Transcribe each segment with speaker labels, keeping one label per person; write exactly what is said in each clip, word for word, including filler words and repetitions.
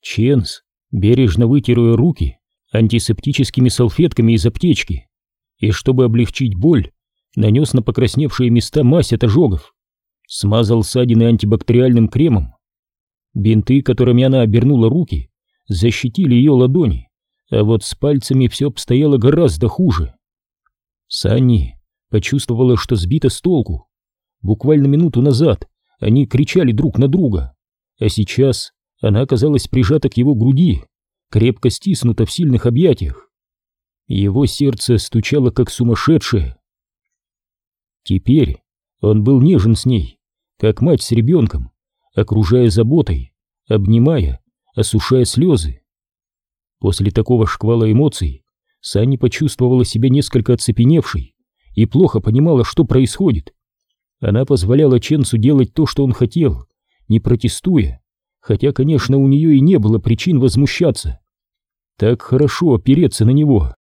Speaker 1: Ченс бережно вытер ее руки антисептическими салфетками из аптечки и, чтобы облегчить боль, нанес на покрасневшие места мазь от ожогов, смазал ссадины антибактериальным кремом. Бинты, которыми она обернула руки, защитили ее ладони, а вот с пальцами все обстояло гораздо хуже. Санни почувствовала, что сбита с толку. Буквально минуту назад они кричали друг на друга, а сейчас она оказалась прижата к его груди, крепко стиснута в сильных объятиях. Его сердце стучало как сумасшедшее. Теперь он был нежен с ней, как мать с ребенком, окружая заботой, обнимая, осушая слезы. После такого шквала эмоций Санни почувствовала себя несколько оцепеневшей и плохо понимала, что происходит. Она позволяла Ченсу делать то, что он хотел, не протестуя, хотя, конечно, у нее и не было причин возмущаться. Так хорошо опереться на него.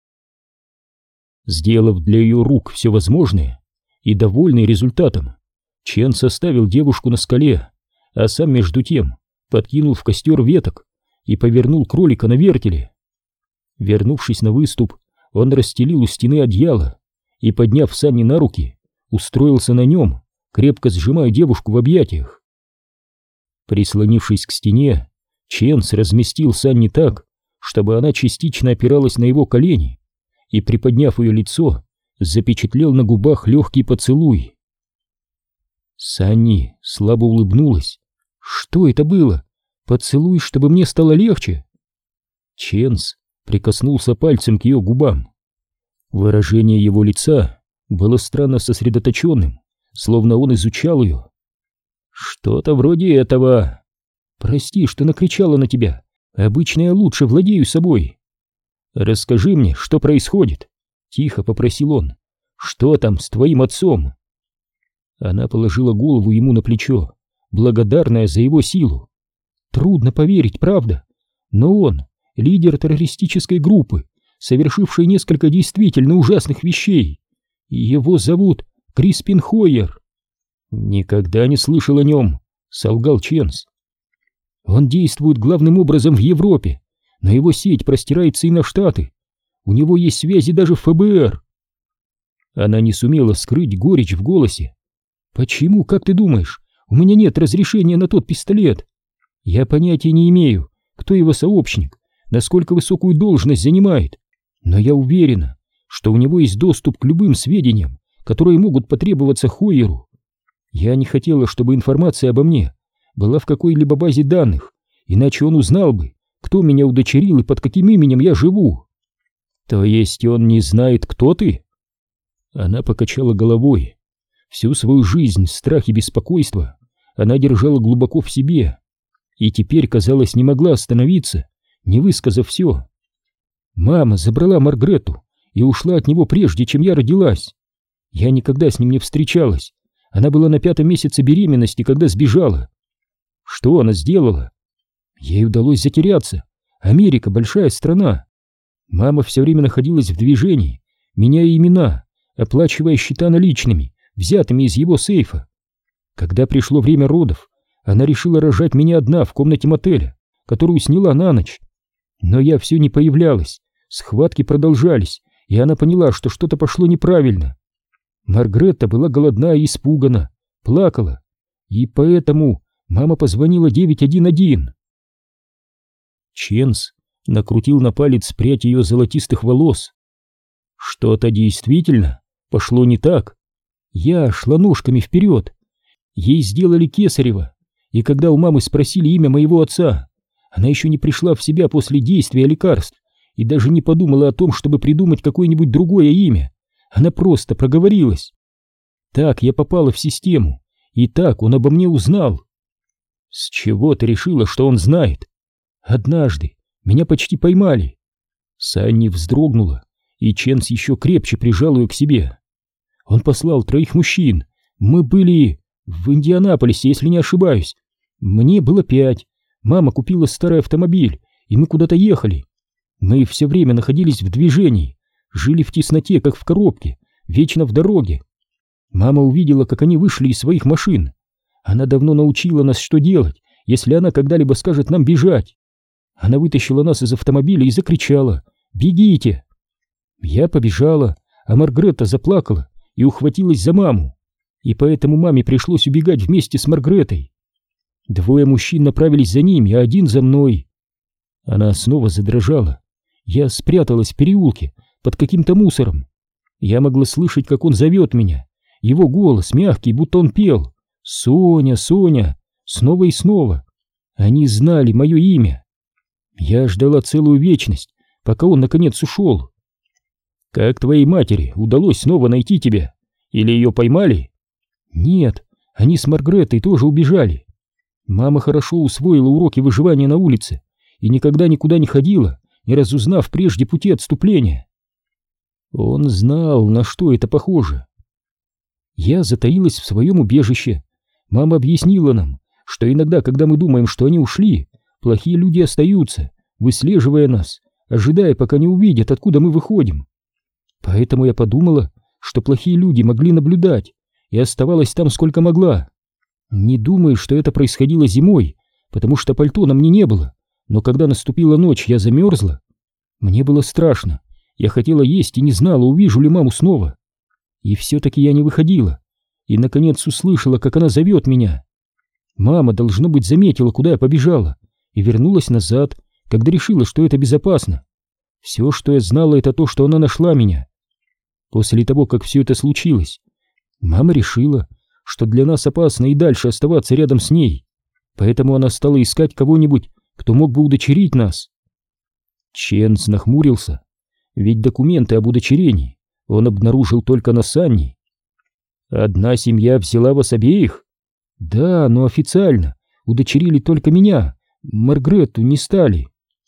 Speaker 1: Сделав для ее рук все возможное и довольный результатом, Ченс оставил девушку на скале, а сам между тем подкинул в костер веток и повернул кролика на вертеле. Вернувшись на выступ, он расстелил у стены одеяло и, подняв Санни на руки, устроился на нем, крепко сжимая девушку в объятиях. Прислонившись к стене, Ченс разместил Санни так, чтобы она частично опиралась на его колени, и, приподняв ее лицо, запечатлел на губах легкий поцелуй. Санни слабо улыбнулась. «Что это было? Поцелуй, чтобы мне стало легче?» Ченс прикоснулся пальцем к ее губам. Выражение его лица было странно сосредоточенным, словно он изучал ее. «Что-то вроде этого. Прости, что накричала на тебя. Обычно я лучше владею собой. Расскажи мне, что происходит», — тихо попросил он. «Что там с твоим отцом?» Она положила голову ему на плечо, благодарная за его силу. Трудно поверить, правда, но он — лидер террористической группы, совершившей несколько действительно ужасных вещей. Его зовут Криспин Хойер. «Никогда не слышал о нем», — солгал Ченс. «Он действует главным образом в Европе, но его сеть простирается и на Штаты. У него есть связи даже в эф бэ эр». Она не сумела скрыть горечь в голосе. «Почему, как ты думаешь, у меня нет разрешения на тот пистолет? Я понятия не имею, кто его сообщник, насколько высокую должность занимает, но я уверена, что у него есть доступ к любым сведениям, которые могут потребоваться Хойеру. Я не хотела, чтобы информация обо мне была в какой-либо базе данных, иначе он узнал бы, кто меня удочерил и под каким именем я живу». «То есть он не знает, кто ты?» Она покачала головой. Всю свою жизнь страх и беспокойство она держала глубоко в себе и теперь, казалось, не могла остановиться, не высказав все. «Мама забрала Маргрету и ушла от него прежде, чем я родилась. Я никогда с ним не встречалась. Она была на пятом месяце беременности, когда сбежала. Что она сделала? Ей удалось затеряться. Америка — большая страна. Мама все время находилась в движении, меняя имена, оплачивая счета наличными, взятыми из его сейфа. Когда пришло время родов, она решила рожать меня одна в комнате мотеля, которую сняла на ночь. Но я все не появлялась, схватки продолжались, и она поняла, что что-то пошло неправильно. Маргретта была голодна и испугана, плакала, и поэтому мама позвонила девять один один. Ченс накрутил на палец прядь ее золотистых волос. Что-то действительно пошло не так. Я шла ножками вперед. Ей сделали кесарево, и когда у мамы спросили имя моего отца, она еще не пришла в себя после действия лекарств и даже не подумала о том, чтобы придумать какое-нибудь другое имя. Она просто проговорилась. Так я попала в систему, и так он обо мне узнал. С чего ты решила, что он знает? Однажды меня почти поймали. Санни вздрогнула, и Ченс еще крепче прижал ее к себе. Он послал троих мужчин. Мы были в Индианаполисе, если не ошибаюсь. Мне было пять. Мама купила старый автомобиль, и мы куда-то ехали. Мы все время находились в движении, жили в тесноте, как в коробке, вечно в дороге. Мама увидела, как они вышли из своих машин. Она давно научила нас, что делать, если она когда-либо скажет нам бежать. Она вытащила нас из автомобиля и закричала: «Бегите!» Я побежала, а Маргрета заплакала и ухватилась за маму, и поэтому маме пришлось убегать вместе с Маргретой. Двое мужчин направились за ними, а один за мной. Она снова задрожала. Я спряталась в переулке под каким-то мусором. Я могла слышать, как он зовет меня. Его голос мягкий, будто он пел: «Соня, Соня!» снова и снова. Они знали мое имя. Я ждала целую вечность, пока он наконец ушел. «Как твоей матери удалось снова найти тебя? Или ее поймали?» «Нет, они с Маргретой тоже убежали. Мама хорошо усвоила уроки выживания на улице и никогда никуда не ходила, не разузнав прежде пути отступления». Он знал, на что это похоже. Я затаилась в своем убежище. Мама объяснила нам, что иногда, когда мы думаем, что они ушли, плохие люди остаются, выслеживая нас, ожидая, пока не увидят, откуда мы выходим. Поэтому я подумала, что плохие люди могли наблюдать, и оставалась там сколько могла. Не думаю, что это происходило зимой, потому что пальто на мне не было, но когда наступила ночь, я замерзла. Мне было страшно, я хотела есть и не знала, увижу ли маму снова. И все-таки я не выходила, и наконец услышала, как она зовет меня. Мама, должно быть, заметила, куда я побежала, и вернулась назад, когда решила, что это безопасно. Все, что я знала, это то, что она нашла меня. После того, как все это случилось, мама решила, что для нас опасно и дальше оставаться рядом с ней, поэтому она стала искать кого-нибудь, кто мог бы удочерить нас. Ченс нахмурился, ведь документы об удочерении он обнаружил только на Санни. «Одна семья взяла вас обеих?» «Да, но официально удочерили только меня, Маргрету не стали».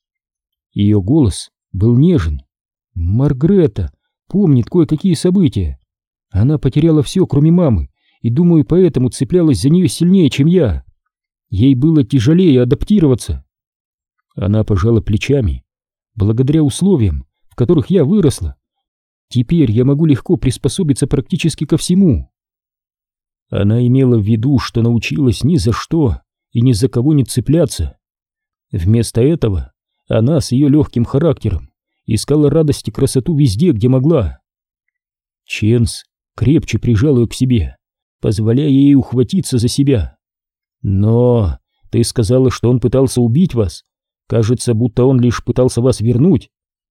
Speaker 1: Ее голос был нежен. Маргрета помнит кое-какие события. Она потеряла все, кроме мамы, и, думаю, поэтому цеплялась за нее сильнее, чем я. Ей было тяжелее адаптироваться. Она пожала плечами. Благодаря условиям, в которых я выросла, теперь я могу легко приспособиться практически ко всему. Она имела в виду, что научилась ни за что и ни за кого не цепляться. Вместо этого она с ее легким характером искала радость и красоту везде, где могла. Ченс крепче прижал ее к себе, позволяя ей ухватиться за себя. «Но ты сказала, что он пытался убить вас. Кажется, будто он лишь пытался вас вернуть».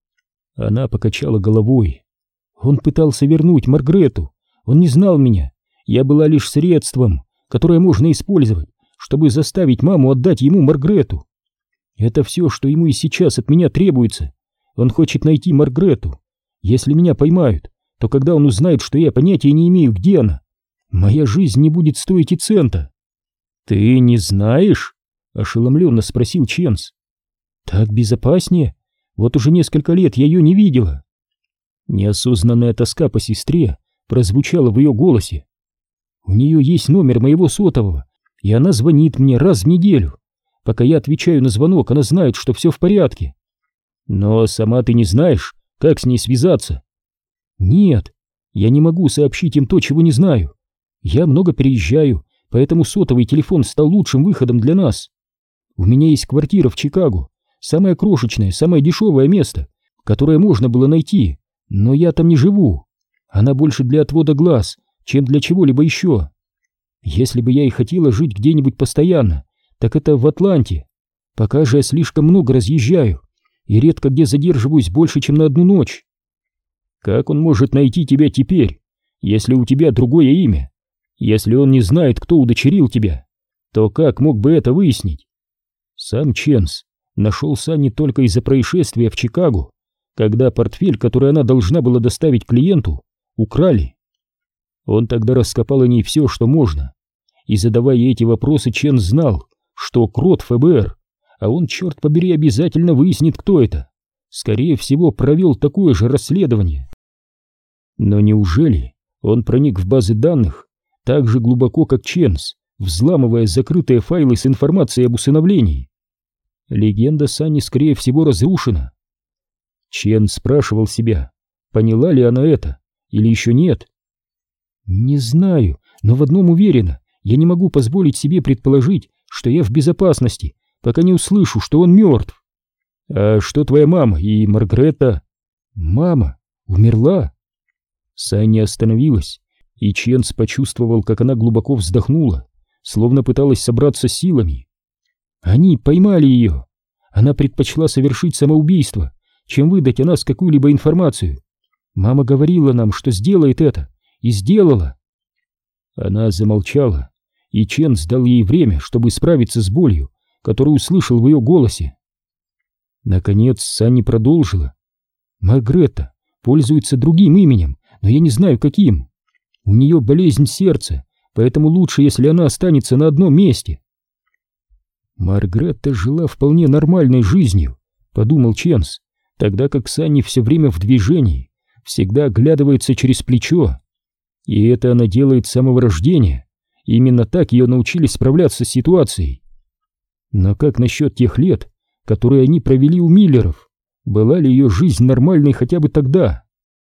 Speaker 1: Она покачала головой. «Он пытался вернуть Маргрету. Он не знал меня. Я была лишь средством, которое можно использовать, чтобы заставить маму отдать ему Маргрету. Это все, что ему и сейчас от меня требуется. Он хочет найти Маргрету. Если меня поймают, то когда он узнает, что я понятия не имею, где она, моя жизнь не будет стоить и цента». «Ты не знаешь?» — ошеломленно спросил Ченс. «Так безопаснее. Вот уже несколько лет я ее не видела». Неосознанная тоска по сестре прозвучала в ее голосе. «У нее есть номер моего сотового, и она звонит мне раз в неделю. Пока я отвечаю на звонок, она знает, что все в порядке». «Но сама ты не знаешь, как с ней связаться?» «Нет, я не могу сообщить им то, чего не знаю. Я много переезжаю, поэтому сотовый телефон стал лучшим выходом для нас. У меня есть квартира в Чикаго, самое крошечное, самое дешевое место, которое можно было найти, но я там не живу. Она больше для отвода глаз, чем для чего-либо еще. Если бы я и хотела жить где-нибудь постоянно, так это в Атланте. Пока же я слишком много разъезжаю и редко где задерживаюсь больше, чем на одну ночь». «Как он может найти тебя теперь, если у тебя другое имя? Если он не знает, кто удочерил тебя, то как мог бы это выяснить?» Сам Ченс нашел Санни только из-за происшествия в Чикаго, когда портфель, который она должна была доставить клиенту, украли. Он тогда раскопал о ней все, что можно, и, задавая эти вопросы, Ченс знал, что крот эф бэ эр, а он, черт побери, обязательно выяснит, кто это. Скорее всего, провел такое же расследование. Но неужели он проник в базы данных так же глубоко, как Ченс, взламывая закрытые файлы с информацией об усыновлении? Легенда Санни, скорее всего, разрушена. Чен спрашивал себя, поняла ли она это, или еще нет. «Не знаю, но в одном уверена, я не могу позволить себе предположить, что я в безопасности, пока не услышу, что он мертв». «А что твоя мама и Маргаретта?» «Мама умерла?» Санни остановилась, и Ченс почувствовал, как она глубоко вздохнула, словно пыталась собраться с силами. «Они поймали ее. Она предпочла совершить самоубийство, чем выдать о нас какую-либо информацию. Мама говорила нам, что сделает это, и сделала». Она замолчала, и Ченс дал ей время, чтобы справиться с болью, которую услышал в ее голосе. Наконец Санни продолжила. «Маргаретта пользуется другим именем, но я не знаю каким. У нее болезнь сердца, поэтому лучше, если она останется на одном месте». Маргаретта жила вполне нормальной жизнью, подумал Ченс, тогда как Санни все время в движении, всегда оглядывается через плечо. И это она делает с самого рождения. Именно так ее научили справляться с ситуацией. Но как насчет тех лет, которые они провели у Миллеров? Была ли ее жизнь нормальной хотя бы тогда?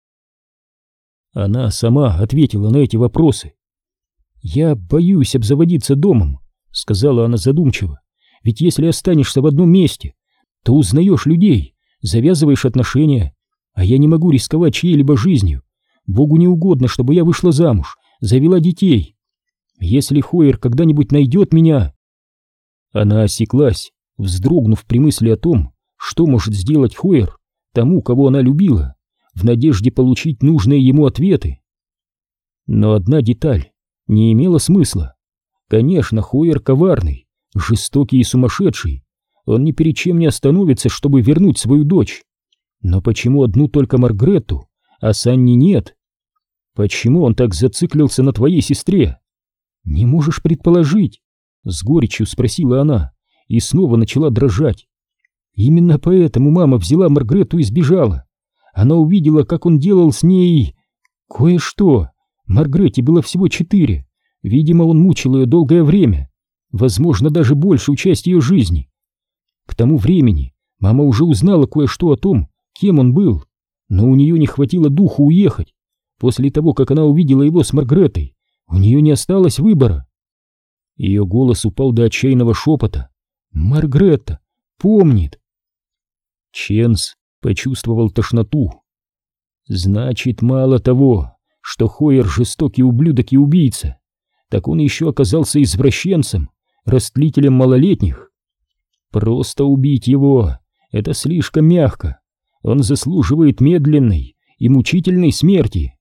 Speaker 1: Она сама ответила на эти вопросы. «Я боюсь обзаводиться домом», — сказала она задумчиво. «Ведь если останешься в одном месте, то узнаешь людей, завязываешь отношения, а я не могу рисковать чьей-либо жизнью. Богу не угодно, чтобы я вышла замуж, завела детей. Если Хойер когда-нибудь найдет меня...» Она осеклась, вздрогнув при мысли о том, что может сделать Хойер тому, кого она любила, в надежде получить нужные ему ответы. Но одна деталь не имела смысла. Конечно, Хойер коварный, жестокий и сумасшедший. Он ни перед чем не остановится, чтобы вернуть свою дочь. Но почему одну только Маргаретту, а Санни нет? Почему он так зациклился на твоей сестре? Не можешь предположить? С горечью спросила она и снова начала дрожать. Именно поэтому мама взяла Маргаретту и сбежала. Она увидела, как он делал с ней кое-что. Маргаретте было всего четыре. Видимо, он мучил ее долгое время, возможно, даже большую часть ее жизни. К тому времени мама уже узнала кое-что о том, кем он был, но у нее не хватило духу уехать. После того, как она увидела его с Маргареттой, у нее не осталось выбора. Ее голос упал до отчаянного шепота. «Маргаретта помнит!» Ченс почувствовал тошноту. Значит, мало того, что Хойер жестокий ублюдок и убийца, так он еще оказался извращенцем, растлителем малолетних. Просто убить его — это слишком мягко. Он заслуживает медленной и мучительной смерти.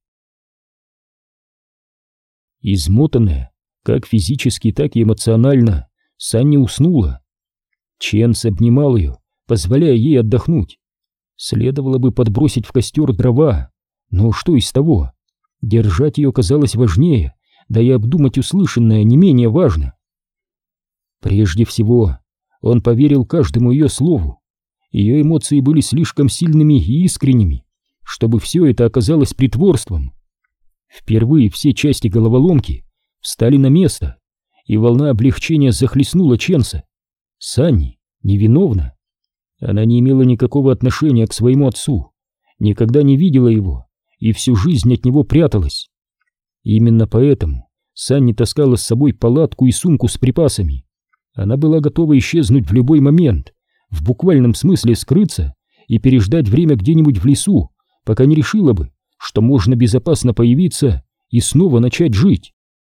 Speaker 1: Измотанная, как физически, так и эмоционально, Санни уснула. Ченс обнимал ее, позволяя ей отдохнуть. Следовало бы подбросить в костер дрова, но что из того? Держать ее казалось важнее, да и обдумать услышанное не менее важно. Прежде всего, он поверил каждому ее слову. Ее эмоции были слишком сильными и искренними, чтобы все это оказалось притворством. Впервые все части головоломки встали на место, и волна облегчения захлестнула Ченса. Санни невиновна. Она не имела никакого отношения к своему отцу, никогда не видела его и всю жизнь от него пряталась. Именно поэтому Санни таскала с собой палатку и сумку с припасами. Она была готова исчезнуть в любой момент, в буквальном смысле скрыться и переждать время где-нибудь в лесу, пока не решила бы, что можно безопасно появиться и снова начать жить.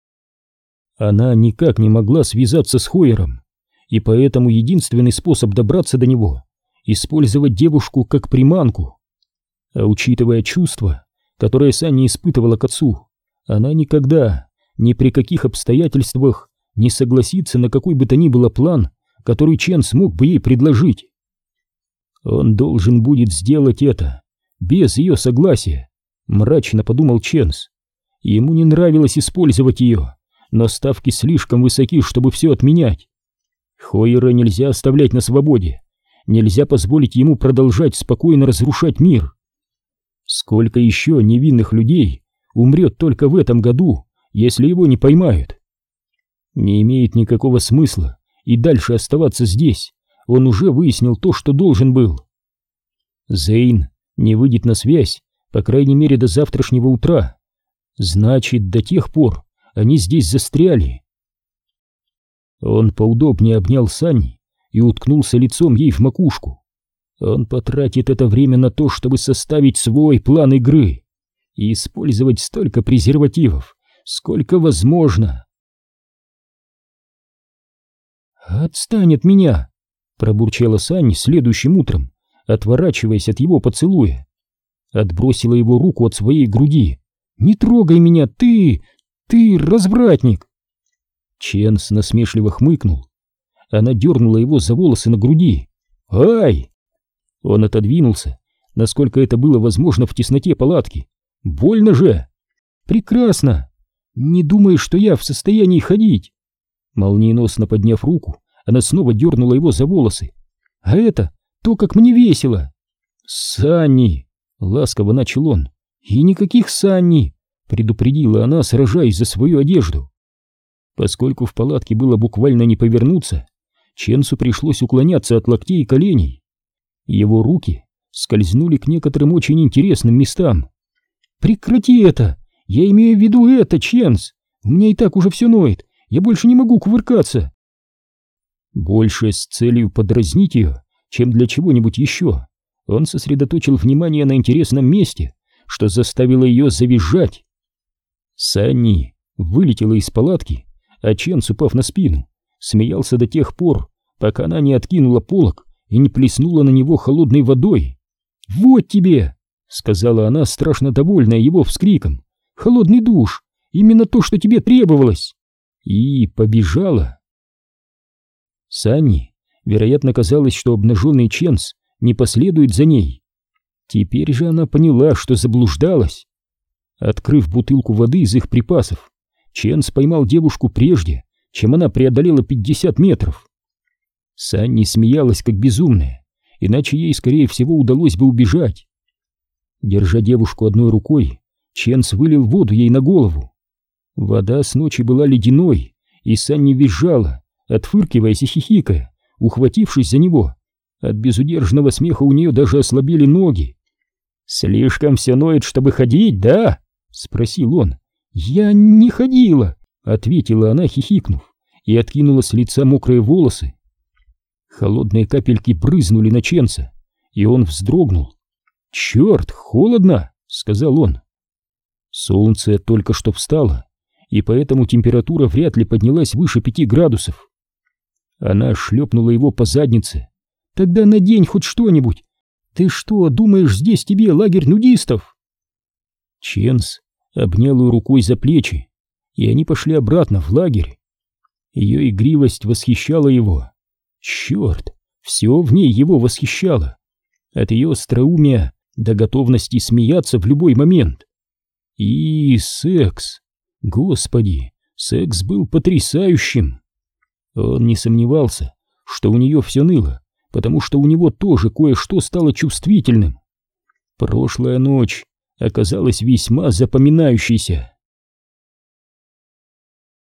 Speaker 1: Она никак не могла связаться с Хойером, и поэтому единственный способ добраться до него — использовать девушку как приманку. А учитывая чувства, которые Санни испытывала к отцу, она никогда, ни при каких обстоятельствах не согласится на какой бы то ни было план, который Чен смог бы ей предложить. Он должен будет сделать это без ее согласия, мрачно подумал Ченс. Ему не нравилось использовать ее, но ставки слишком высоки, чтобы все отменять. Хойера нельзя оставлять на свободе, нельзя позволить ему продолжать спокойно разрушать мир. Сколько еще невинных людей умрет только в этом году, если его не поймают? Не имеет никакого смысла и дальше оставаться здесь. Он уже выяснил то, что должен был. Зейн не выйдет на связь, по крайней мере, до завтрашнего утра. Значит, до тех пор они здесь застряли. Он поудобнее обнял Санни и уткнулся лицом ей в макушку. Он потратит это время на то, чтобы составить свой план игры и использовать столько презервативов, сколько возможно. «Отстань от меня!» — пробурчала Санни следующим утром, отворачиваясь от его поцелуя. Отбросила его руку от своей груди. «Не трогай меня, ты... ты развратник!» Ченс насмешливо хмыкнул. Она дернула его за волосы на груди. «Ай!» Он отодвинулся, насколько это было возможно в тесноте палатки. «Больно же!» «Прекрасно! Не думаешь, что я в состоянии ходить?» Молниеносно подняв руку, она снова дернула его за волосы. «А это то, как мне весело!» «Санни!» — ласково начал он. «И никаких Санни!» — предупредила она, сражаясь за свою одежду. Поскольку в палатке было буквально не повернуться, Ченсу пришлось уклоняться от локтей и коленей. Его руки скользнули к некоторым очень интересным местам. «Прекрати это! Я имею в виду это, Ченс! У меня и так уже все ноет! Я больше не могу кувыркаться!» Больше с целью подразнить ее, чем для чего-нибудь еще, он сосредоточил внимание на интересном месте, что заставило ее завизжать. Санни вылетела из палатки, а Ченс, упав на спину, смеялся до тех пор, пока она не откинула полог и не плеснула на него холодной водой. «Вот тебе!» — сказала она, страшно довольная его вскриком. «Холодный душ! Именно то, что тебе требовалось!» И побежала. Санни, вероятно, казалось, что обнаженный Ченс не последует за ней. Теперь же она поняла, что заблуждалась. Открыв бутылку воды из их припасов, Ченс поймал девушку прежде, чем она преодолела пятьдесят метров. Санни смеялась как безумная, иначе ей, скорее всего, удалось бы убежать. Держа девушку одной рукой, Ченс вылил воду ей на голову. Вода с ночи была ледяной, и Санни визжала, отфыркиваясь и хихикая, ухватившись за него. От безудержного смеха у нее даже ослабели ноги. «Слишком все ноет, чтобы ходить, да?» — спросил он. «Я не ходила», — ответила она, хихикнув, и откинула с лица мокрые волосы. Холодные капельки брызнули на Ченса, и он вздрогнул. «Черт, холодно!» — сказал он. Солнце только что встало, и поэтому температура вряд ли поднялась выше пяти градусов. Она шлепнула его по заднице. «Тогда надень хоть что-нибудь! Ты что, думаешь, здесь тебе лагерь нудистов?» Ченс обнял ее рукой за плечи, и они пошли обратно в лагерь. Ее игривость восхищала его. Черт, все в ней его восхищало. От ее остроумия до готовности смеяться в любой момент. И секс. Господи, секс был потрясающим. Он не сомневался, что у нее все ныло, потому что у него тоже кое-что стало чувствительным. Прошлая ночь оказалась весьма запоминающейся.